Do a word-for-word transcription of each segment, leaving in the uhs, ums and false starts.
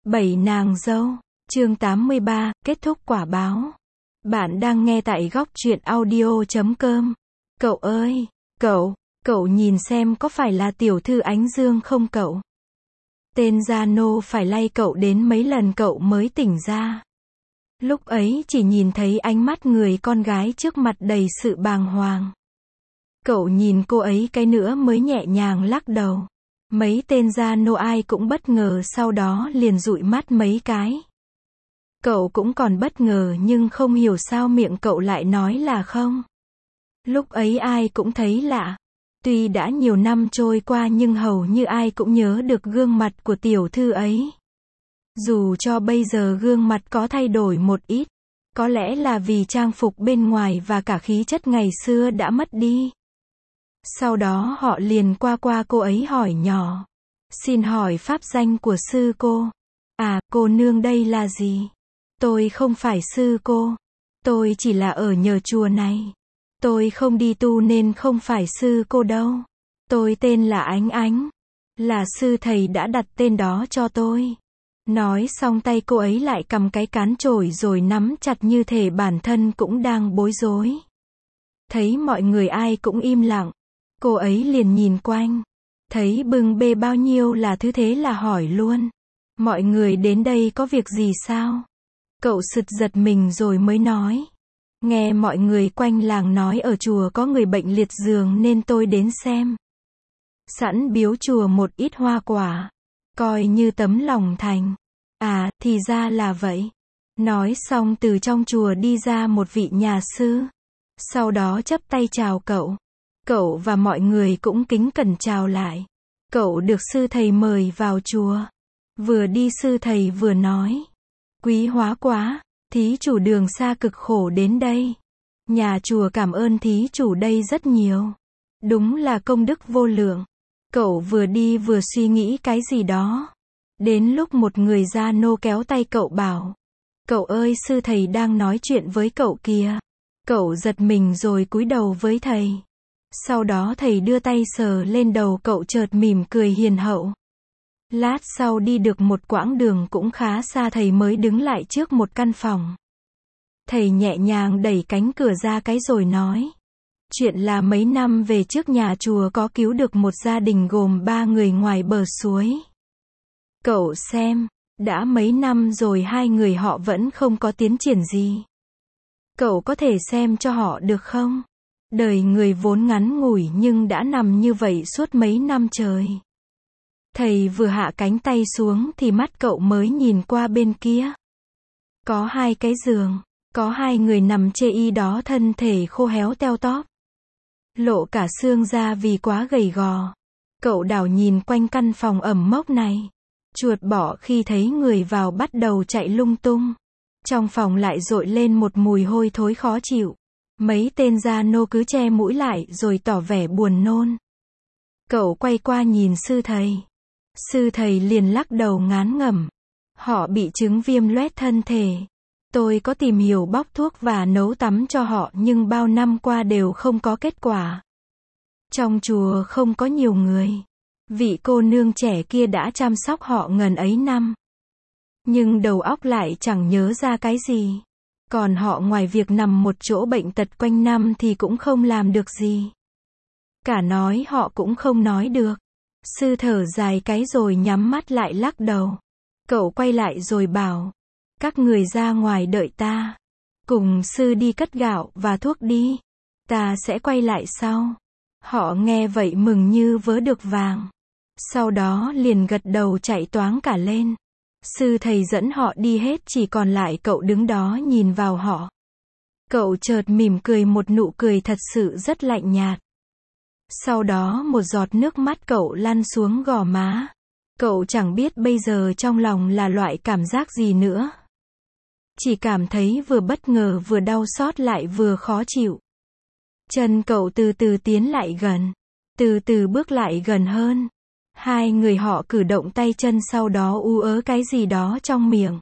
Bảy nàng dâu, chương tám mươi ba, kết thúc quả báo. Bạn đang nghe tại góc truyện audio chấm com. Cậu ơi, cậu, cậu nhìn xem có phải là tiểu thư Ánh Dương không cậu? Tên Gia Nô phải lay cậu đến mấy lần cậu mới tỉnh ra. Lúc ấy chỉ nhìn thấy ánh mắt người con gái trước mặt đầy sự bàng hoàng. Cậu nhìn cô ấy cái nữa mới nhẹ nhàng lắc đầu. Mấy tên Gia Nô ai cũng bất ngờ, sau đó liền dụi mắt mấy cái. Cậu cũng còn bất ngờ nhưng không hiểu sao miệng cậu lại nói là không. Lúc ấy ai cũng thấy lạ. Tuy đã nhiều năm trôi qua nhưng hầu như ai cũng nhớ được gương mặt của tiểu thư ấy. Dù cho bây giờ gương mặt có thay đổi một ít, có lẽ là vì trang phục bên ngoài và cả khí chất ngày xưa đã mất đi. Sau đó họ liền qua qua cô ấy hỏi nhỏ. Xin hỏi pháp danh của sư cô. À, cô nương đây là gì? Tôi không phải sư cô. Tôi chỉ là ở nhờ chùa này. Tôi không đi tu nên không phải sư cô đâu. Tôi tên là Ánh Ánh. Là sư thầy đã đặt tên đó cho tôi. Nói xong tay cô ấy lại cầm cái cán chổi rồi nắm chặt như thể bản thân cũng đang bối rối. Thấy mọi người ai cũng im lặng. Cô ấy liền nhìn quanh. Thấy bưng bê bao nhiêu là thứ thế là hỏi luôn. Mọi người đến đây có việc gì sao? Cậu sực giật mình rồi mới nói. Nghe mọi người quanh làng nói ở chùa có người bệnh liệt giường nên tôi đến xem. Sẵn biếu chùa một ít hoa quả. Coi như tấm lòng thành. À, thì ra là vậy. Nói xong từ trong chùa đi ra một vị nhà sư. Sau đó chắp tay chào cậu. Cậu và mọi người cũng kính cẩn chào lại. Cậu được sư thầy mời vào chùa. Vừa đi sư thầy vừa nói. Quý hóa quá, thí chủ đường xa cực khổ đến đây. Nhà chùa cảm ơn thí chủ đây rất nhiều. Đúng là công đức vô lượng. Cậu vừa đi vừa suy nghĩ cái gì đó. Đến lúc một người Gia Nô kéo tay cậu bảo. Cậu ơi, sư thầy đang nói chuyện với cậu kìa. Cậu giật mình rồi cúi đầu với thầy. Sau đó thầy đưa tay sờ lên đầu cậu, chợt mỉm cười hiền hậu. Lát sau đi được một quãng đường cũng khá xa thầy mới đứng lại trước một căn phòng. Thầy nhẹ nhàng đẩy cánh cửa ra cái rồi nói. Chuyện là mấy năm về trước nhà chùa có cứu được một gia đình gồm ba người ngoài bờ suối. Cậu xem, đã mấy năm rồi hai người họ vẫn không có tiến triển gì. Cậu có thể xem cho họ được không? Đời người vốn ngắn ngủi nhưng đã nằm như vậy suốt mấy năm trời. Thầy vừa hạ cánh tay xuống thì mắt cậu mới nhìn qua bên kia. Có hai cái giường, có hai người nằm chê y đó, thân thể khô héo teo tóp. Lộ cả xương ra vì quá gầy gò. Cậu đảo nhìn quanh căn phòng ẩm mốc này. Chuột bọ khi thấy người vào bắt đầu chạy lung tung. Trong phòng lại dội lên một mùi hôi thối khó chịu. Mấy tên Gia Nô cứ che mũi lại rồi tỏ vẻ buồn nôn. Cậu quay qua nhìn sư thầy. Sư thầy liền lắc đầu ngán ngẩm. Họ bị chứng viêm loét thân thể. Tôi có tìm hiểu bóc thuốc và nấu tắm cho họ nhưng bao năm qua đều không có kết quả. Trong chùa không có nhiều người. Vị cô nương trẻ kia đã chăm sóc họ ngần ấy năm. Nhưng đầu óc lại chẳng nhớ ra cái gì. Còn họ ngoài việc nằm một chỗ bệnh tật quanh năm thì cũng không làm được gì. Cả nói họ cũng không nói được. Sư thở dài cái rồi nhắm mắt lại lắc đầu. Cậu quay lại rồi bảo. Các người ra ngoài đợi ta. Cùng sư đi cất gạo và thuốc đi. Ta sẽ quay lại sau. Họ nghe vậy mừng như vớ được vàng. Sau đó liền gật đầu chạy toáng cả lên. Sư thầy dẫn họ đi hết, chỉ còn lại cậu đứng đó nhìn vào họ. Cậu chợt mỉm cười một nụ cười thật sự rất lạnh nhạt. Sau đó một giọt nước mắt cậu lăn xuống gò má. Cậu chẳng biết bây giờ trong lòng là loại cảm giác gì nữa. Chỉ cảm thấy vừa bất ngờ vừa đau xót lại vừa khó chịu. Chân cậu từ từ tiến lại gần. Từ từ bước lại gần hơn. Hai người họ cử động tay chân, sau đó ú ớ cái gì đó trong miệng.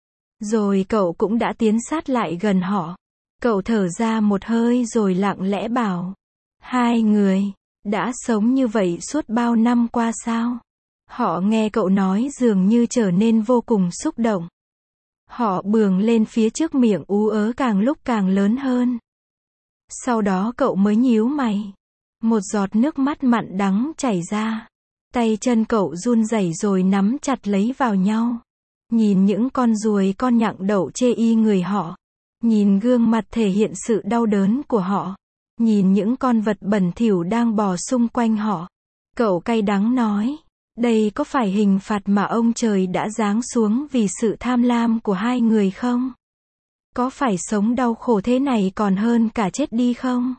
Rồi cậu cũng đã tiến sát lại gần họ. Cậu thở ra một hơi rồi lặng lẽ bảo. Hai người, đã sống như vậy suốt bao năm qua sao? Họ nghe cậu nói dường như trở nên vô cùng xúc động. Họ bường lên phía trước, miệng ú ớ càng lúc càng lớn hơn. Sau đó cậu mới nhíu mày. Một giọt nước mắt mặn đắng chảy ra. Tay chân cậu run rẩy rồi nắm chặt lấy vào nhau. Nhìn những con ruồi con nhặng đậu chê y người họ. Nhìn gương mặt thể hiện sự đau đớn của họ. Nhìn những con vật bẩn thỉu đang bò xung quanh họ. Cậu cay đắng nói. Đây có phải hình phạt mà ông trời đã giáng xuống vì sự tham lam của hai người không? Có phải sống đau khổ thế này còn hơn cả chết đi không?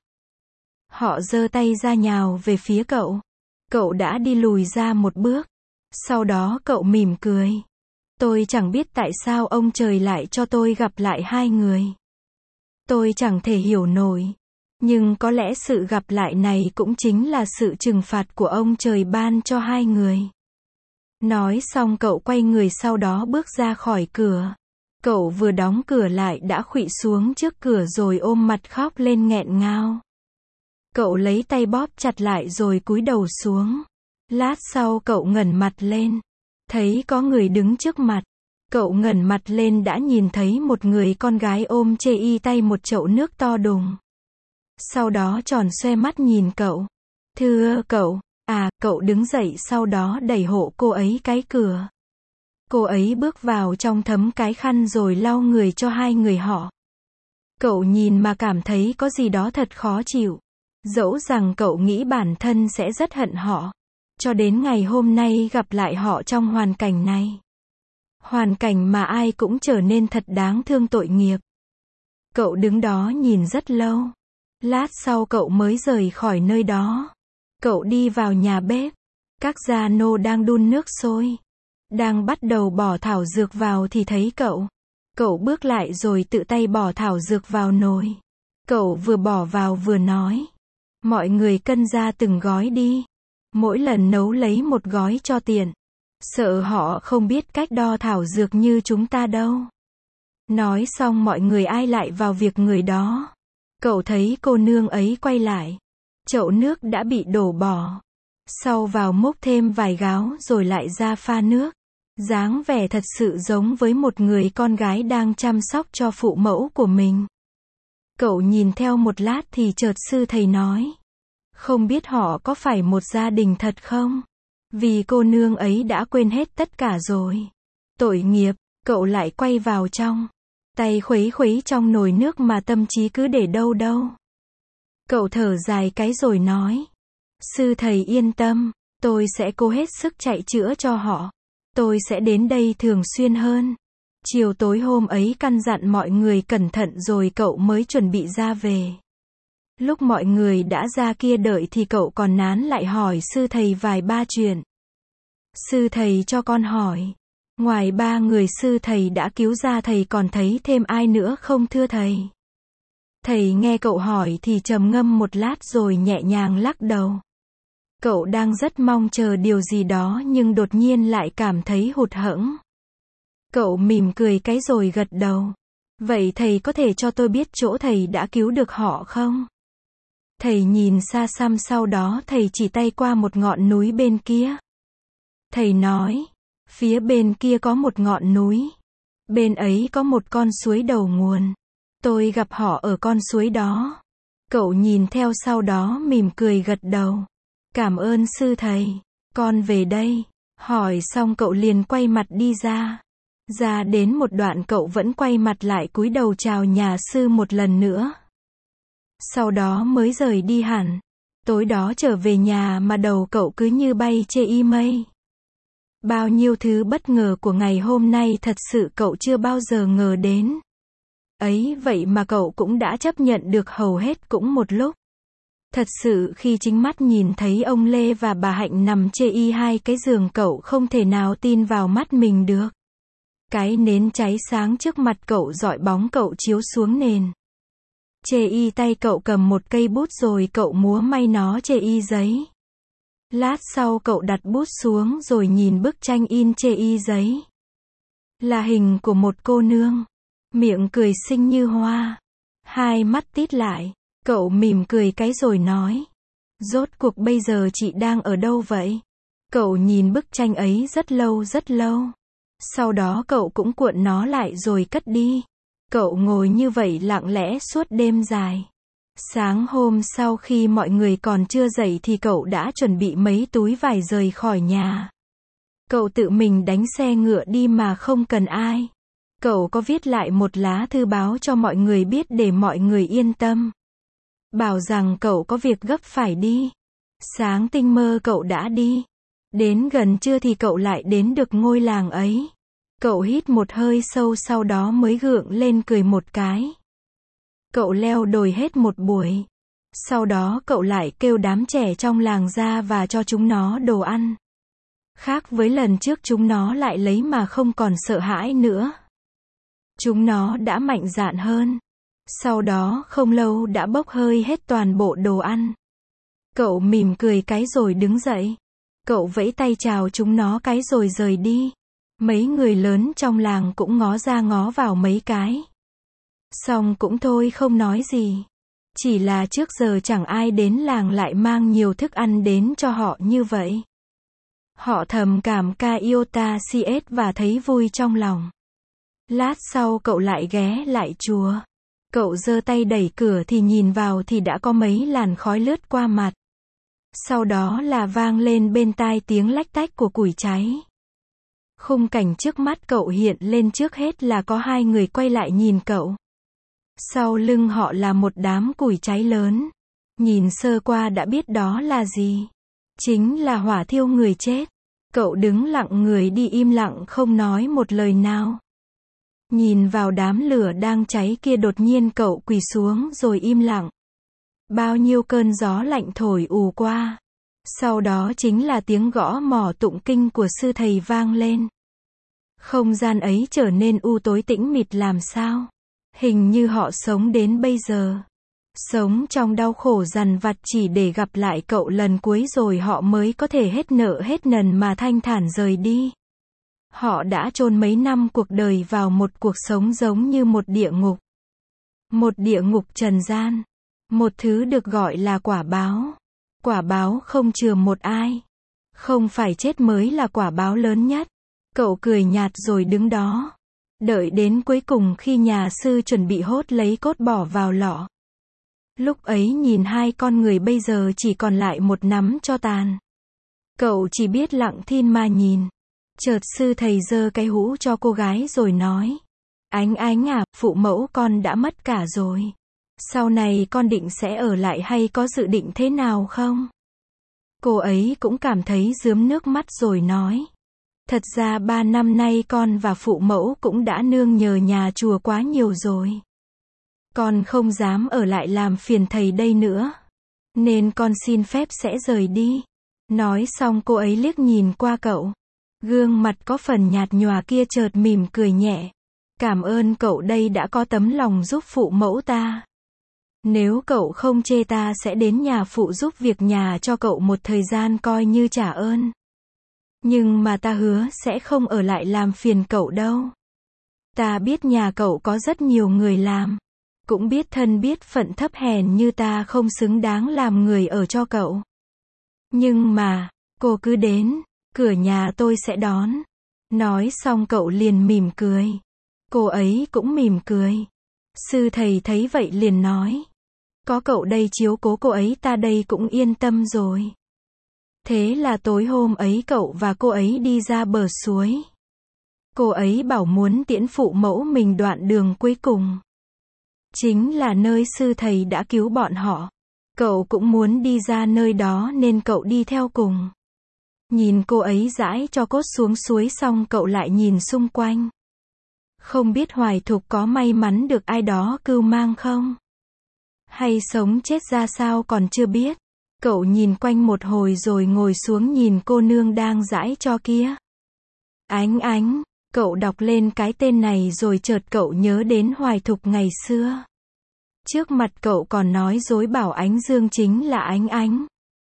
Họ giơ tay ra nhào về phía cậu. Cậu đã đi lùi ra một bước. Sau đó cậu mỉm cười. Tôi chẳng biết tại sao ông trời lại cho tôi gặp lại hai người. Tôi chẳng thể hiểu nổi. Nhưng có lẽ sự gặp lại này cũng chính là sự trừng phạt của ông trời ban cho hai người. Nói xong cậu quay người, sau đó bước ra khỏi cửa. Cậu vừa đóng cửa lại đã khuỵu xuống trước cửa rồi ôm mặt khóc lên nghẹn ngào. Cậu lấy tay bóp chặt lại rồi cúi đầu xuống. Lát sau cậu ngẩng mặt lên. Thấy có người đứng trước mặt. Cậu ngẩng mặt lên đã nhìn thấy một người con gái ôm chê y tay một chậu nước to đùng. Sau đó tròn xoe mắt nhìn cậu. Thưa cậu, à, cậu đứng dậy sau đó đẩy hộ cô ấy cái cửa. Cô ấy bước vào trong thấm cái khăn rồi lau người cho hai người họ. Cậu nhìn mà cảm thấy có gì đó thật khó chịu. Dẫu rằng cậu nghĩ bản thân sẽ rất hận họ. Cho đến ngày hôm nay gặp lại họ trong hoàn cảnh này. Hoàn cảnh mà ai cũng trở nên thật đáng thương, tội nghiệp. Cậu đứng đó nhìn rất lâu. Lát sau cậu mới rời khỏi nơi đó. Cậu đi vào nhà bếp. Các gia nô đang đun nước sôi. Đang bắt đầu bỏ thảo dược vào thì thấy cậu. Cậu bước lại rồi tự tay bỏ thảo dược vào nồi. Cậu vừa bỏ vào vừa nói. Mọi người cân ra từng gói đi. Mỗi lần nấu lấy một gói cho tiện. Sợ họ không biết cách đo thảo dược như chúng ta đâu. Nói xong mọi người ai lại vào việc người đó. Cậu thấy cô nương ấy quay lại. Chậu nước đã bị đổ bỏ. Sau vào múc thêm vài gáo rồi lại ra pha nước. Dáng vẻ thật sự giống với một người con gái đang chăm sóc cho phụ mẫu của mình. Cậu nhìn theo một lát thì chợt sư thầy nói. Không biết họ có phải một gia đình thật không? Vì cô nương ấy đã quên hết tất cả rồi. Tội nghiệp, cậu lại quay vào trong. Tay khuấy khuấy trong nồi nước mà tâm trí cứ để đâu đâu. Cậu thở dài cái rồi nói. Sư thầy yên tâm, tôi sẽ cố hết sức chạy chữa cho họ. Tôi sẽ đến đây thường xuyên hơn. Chiều tối hôm ấy căn dặn mọi người cẩn thận rồi cậu mới chuẩn bị ra về. Lúc mọi người đã ra kia đợi thì cậu còn nán lại hỏi sư thầy vài ba chuyện. Sư thầy cho con hỏi. Ngoài ba người sư thầy đã cứu ra, thầy còn thấy thêm ai nữa không thưa thầy? Thầy nghe cậu hỏi thì trầm ngâm một lát rồi nhẹ nhàng lắc đầu. Cậu đang rất mong chờ điều gì đó nhưng đột nhiên lại cảm thấy hụt hẫng. Cậu mỉm cười cái rồi gật đầu. Vậy thầy có thể cho tôi biết chỗ thầy đã cứu được họ không? Thầy nhìn xa xăm, sau đó thầy chỉ tay qua một ngọn núi bên kia. Thầy nói, phía bên kia có một ngọn núi. Bên ấy có một con suối đầu nguồn. Tôi gặp họ ở con suối đó. Cậu nhìn theo sau đó mỉm cười gật đầu. Cảm ơn sư thầy. Con về đây. Hỏi xong cậu liền quay mặt đi ra. Ra đến một đoạn cậu vẫn quay mặt lại cúi đầu chào nhà sư một lần nữa. Sau đó mới rời đi hẳn. Tối đó trở về nhà mà đầu cậu cứ như bay chê y mây. Bao nhiêu thứ bất ngờ của ngày hôm nay thật sự cậu chưa bao giờ ngờ đến. Ấy vậy mà cậu cũng đã chấp nhận được hầu hết cũng một lúc. Thật sự khi chính mắt nhìn thấy ông Lê và bà Hạnh nằm chê y hai cái giường, cậu không thể nào tin vào mắt mình được. Cái nến cháy sáng trước mặt cậu dọi bóng cậu chiếu xuống nền. Chê y tay cậu cầm một cây bút rồi cậu múa may nó chê y giấy. Lát sau cậu đặt bút xuống rồi nhìn bức tranh in chê y giấy. Là hình của một cô nương. Miệng cười xinh như hoa. Hai mắt tít lại. Cậu mỉm cười cái rồi nói. Rốt cuộc bây giờ chị đang ở đâu vậy? Cậu nhìn bức tranh ấy rất lâu rất lâu. Sau đó cậu cũng cuộn nó lại rồi cất đi. Cậu ngồi như vậy lặng lẽ suốt đêm dài. Sáng hôm sau khi mọi người còn chưa dậy thì cậu đã chuẩn bị mấy túi vải rời khỏi nhà. Cậu tự mình đánh xe ngựa đi mà không cần ai. Cậu có viết lại một lá thư báo cho mọi người biết để mọi người yên tâm. Bảo rằng cậu có việc gấp phải đi. Sáng tinh mơ cậu đã đi. Đến gần trưa thì cậu lại đến được ngôi làng ấy. Cậu hít một hơi sâu sau đó mới gượng lên cười một cái. Cậu leo đồi hết một buổi. Sau đó cậu lại kêu đám trẻ trong làng ra và cho chúng nó đồ ăn. Khác với lần trước chúng nó lại lấy mà không còn sợ hãi nữa. Chúng nó đã mạnh dạn hơn. Sau đó không lâu đã bốc hơi hết toàn bộ đồ ăn. Cậu mỉm cười cái rồi đứng dậy. Cậu vẫy tay chào chúng nó cái rồi rời đi. Mấy người lớn trong làng cũng ngó ra ngó vào mấy cái. Xong cũng thôi không nói gì. Chỉ là trước giờ chẳng ai đến làng lại mang nhiều thức ăn đến cho họ như vậy. Họ thầm cảm ca Iota cs và thấy vui trong lòng. Lát sau cậu lại ghé lại chùa. Cậu giơ tay đẩy cửa thì nhìn vào thì đã có mấy làn khói lướt qua mặt. Sau đó là vang lên bên tai tiếng lách tách của củi cháy. Khung cảnh trước mắt cậu hiện lên trước hết là có hai người quay lại nhìn cậu. Sau lưng họ là một đám củi cháy lớn. Nhìn sơ qua đã biết đó là gì. Chính là hỏa thiêu người chết. Cậu đứng lặng người đi im lặng không nói một lời nào. Nhìn vào đám lửa đang cháy kia đột nhiên cậu quỳ xuống rồi im lặng. Bao nhiêu cơn gió lạnh thổi ù qua. Sau đó chính là tiếng gõ mỏ tụng kinh của sư thầy vang lên. Không gian ấy trở nên u tối tĩnh mịt làm sao. Hình như họ sống đến bây giờ. Sống trong đau khổ dằn vặt chỉ để gặp lại cậu lần cuối rồi họ mới có thể hết nợ hết nần mà thanh thản rời đi. Họ đã chôn mấy năm cuộc đời vào một cuộc sống giống như một địa ngục. Một địa ngục trần gian. Một thứ được gọi là quả báo. Quả báo không chừa một ai. Không phải chết mới là quả báo lớn nhất. Cậu cười nhạt rồi đứng đó. Đợi đến cuối cùng khi nhà sư chuẩn bị hốt lấy cốt bỏ vào lọ. Lúc ấy nhìn hai con người bây giờ chỉ còn lại một nắm tro tàn. Cậu chỉ biết lặng thinh mà nhìn. Chợt sư thầy giơ cái hũ cho cô gái rồi nói. Ánh Ánh à, phụ mẫu con đã mất cả rồi. Sau này con định sẽ ở lại hay có dự định thế nào không? Cô ấy cũng cảm thấy rướm nước mắt rồi nói. Thật ra ba năm nay con và phụ mẫu cũng đã nương nhờ nhà chùa quá nhiều rồi. Con không dám ở lại làm phiền thầy đây nữa. Nên con xin phép sẽ rời đi. Nói xong cô ấy liếc nhìn qua cậu. Gương mặt có phần nhạt nhòa kia chợt mỉm cười nhẹ. Cảm ơn cậu đây đã có tấm lòng giúp phụ mẫu ta. Nếu cậu không chê ta sẽ đến nhà phụ giúp việc nhà cho cậu một thời gian coi như trả ơn. Nhưng mà ta hứa sẽ không ở lại làm phiền cậu đâu. Ta biết nhà cậu có rất nhiều người làm. Cũng biết thân biết phận thấp hèn như ta không xứng đáng làm người ở cho cậu. Nhưng mà, cô cứ đến, cửa nhà tôi sẽ đón. Nói xong cậu liền mỉm cười. Cô ấy cũng mỉm cười. Sư thầy thấy vậy liền nói. Có cậu đây chiếu cố cô ấy ta đây cũng yên tâm rồi. Thế là tối hôm ấy cậu và cô ấy đi ra bờ suối. Cô ấy bảo muốn tiễn phụ mẫu mình đoạn đường cuối cùng. Chính là nơi sư thầy đã cứu bọn họ. Cậu cũng muốn đi ra nơi đó nên cậu đi theo cùng. Nhìn cô ấy dãi cho cốt xuống suối xong cậu lại nhìn xung quanh. Không biết Hoài Thục có may mắn được ai đó cưu mang không? Hay sống chết ra sao còn chưa biết. Cậu nhìn quanh một hồi rồi ngồi xuống nhìn cô nương đang dãi cho kia. Ánh Ánh, cậu đọc lên cái tên này rồi chợt cậu nhớ đến Hoài Thục ngày xưa. Trước mặt cậu còn nói dối bảo Ánh Dương chính là Ánh Ánh.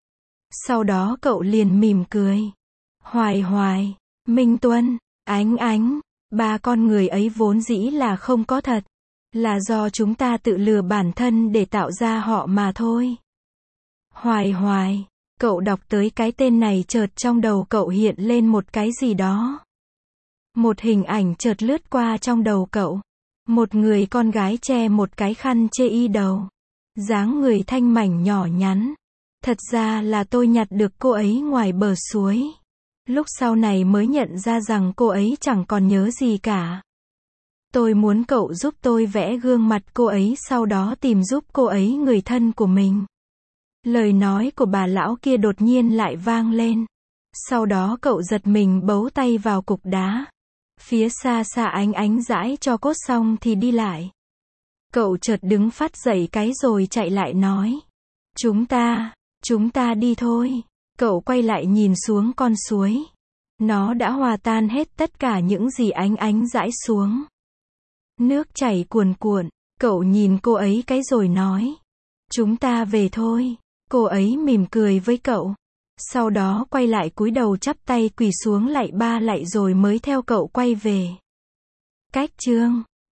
Sau đó cậu liền mỉm cười. Hoài Hoài, Minh Tuân, Ánh Ánh, ba con người ấy vốn dĩ là không có thật. Là do chúng ta tự lừa bản thân để tạo ra họ mà thôi. Hoài Hoài, Cậu đọc tới cái tên này chợt trong đầu cậu hiện lên một cái gì đó. Một hình ảnh chợt lướt qua trong đầu cậu. Một người con gái che một cái khăn chê y đầu. Dáng người thanh mảnh nhỏ nhắn. Thật ra là tôi nhặt được cô ấy ngoài bờ suối. Lúc sau này mới nhận ra rằng cô ấy chẳng còn nhớ gì cả. Tôi muốn cậu giúp tôi vẽ gương mặt cô ấy, sau đó tìm giúp cô ấy người thân của mình. Lời nói của bà lão kia đột nhiên lại vang lên. Sau đó cậu giật mình bấu tay vào cục đá. Phía xa xa ánh ánh dãi cho cốt xong thì đi lại. Cậu chợt đứng phát dậy cái rồi chạy lại nói. Chúng ta, chúng ta đi thôi. Cậu quay lại nhìn xuống con suối. Nó đã hòa tan hết tất cả những gì ánh ánh dãi xuống. Nước chảy cuồn cuộn. Cậu nhìn cô ấy cái rồi nói. Chúng ta về thôi. Cô ấy mỉm cười với cậu. Sau đó quay lại cúi đầu chắp tay quỳ xuống lạy ba lạy rồi mới theo cậu quay về. Cách chương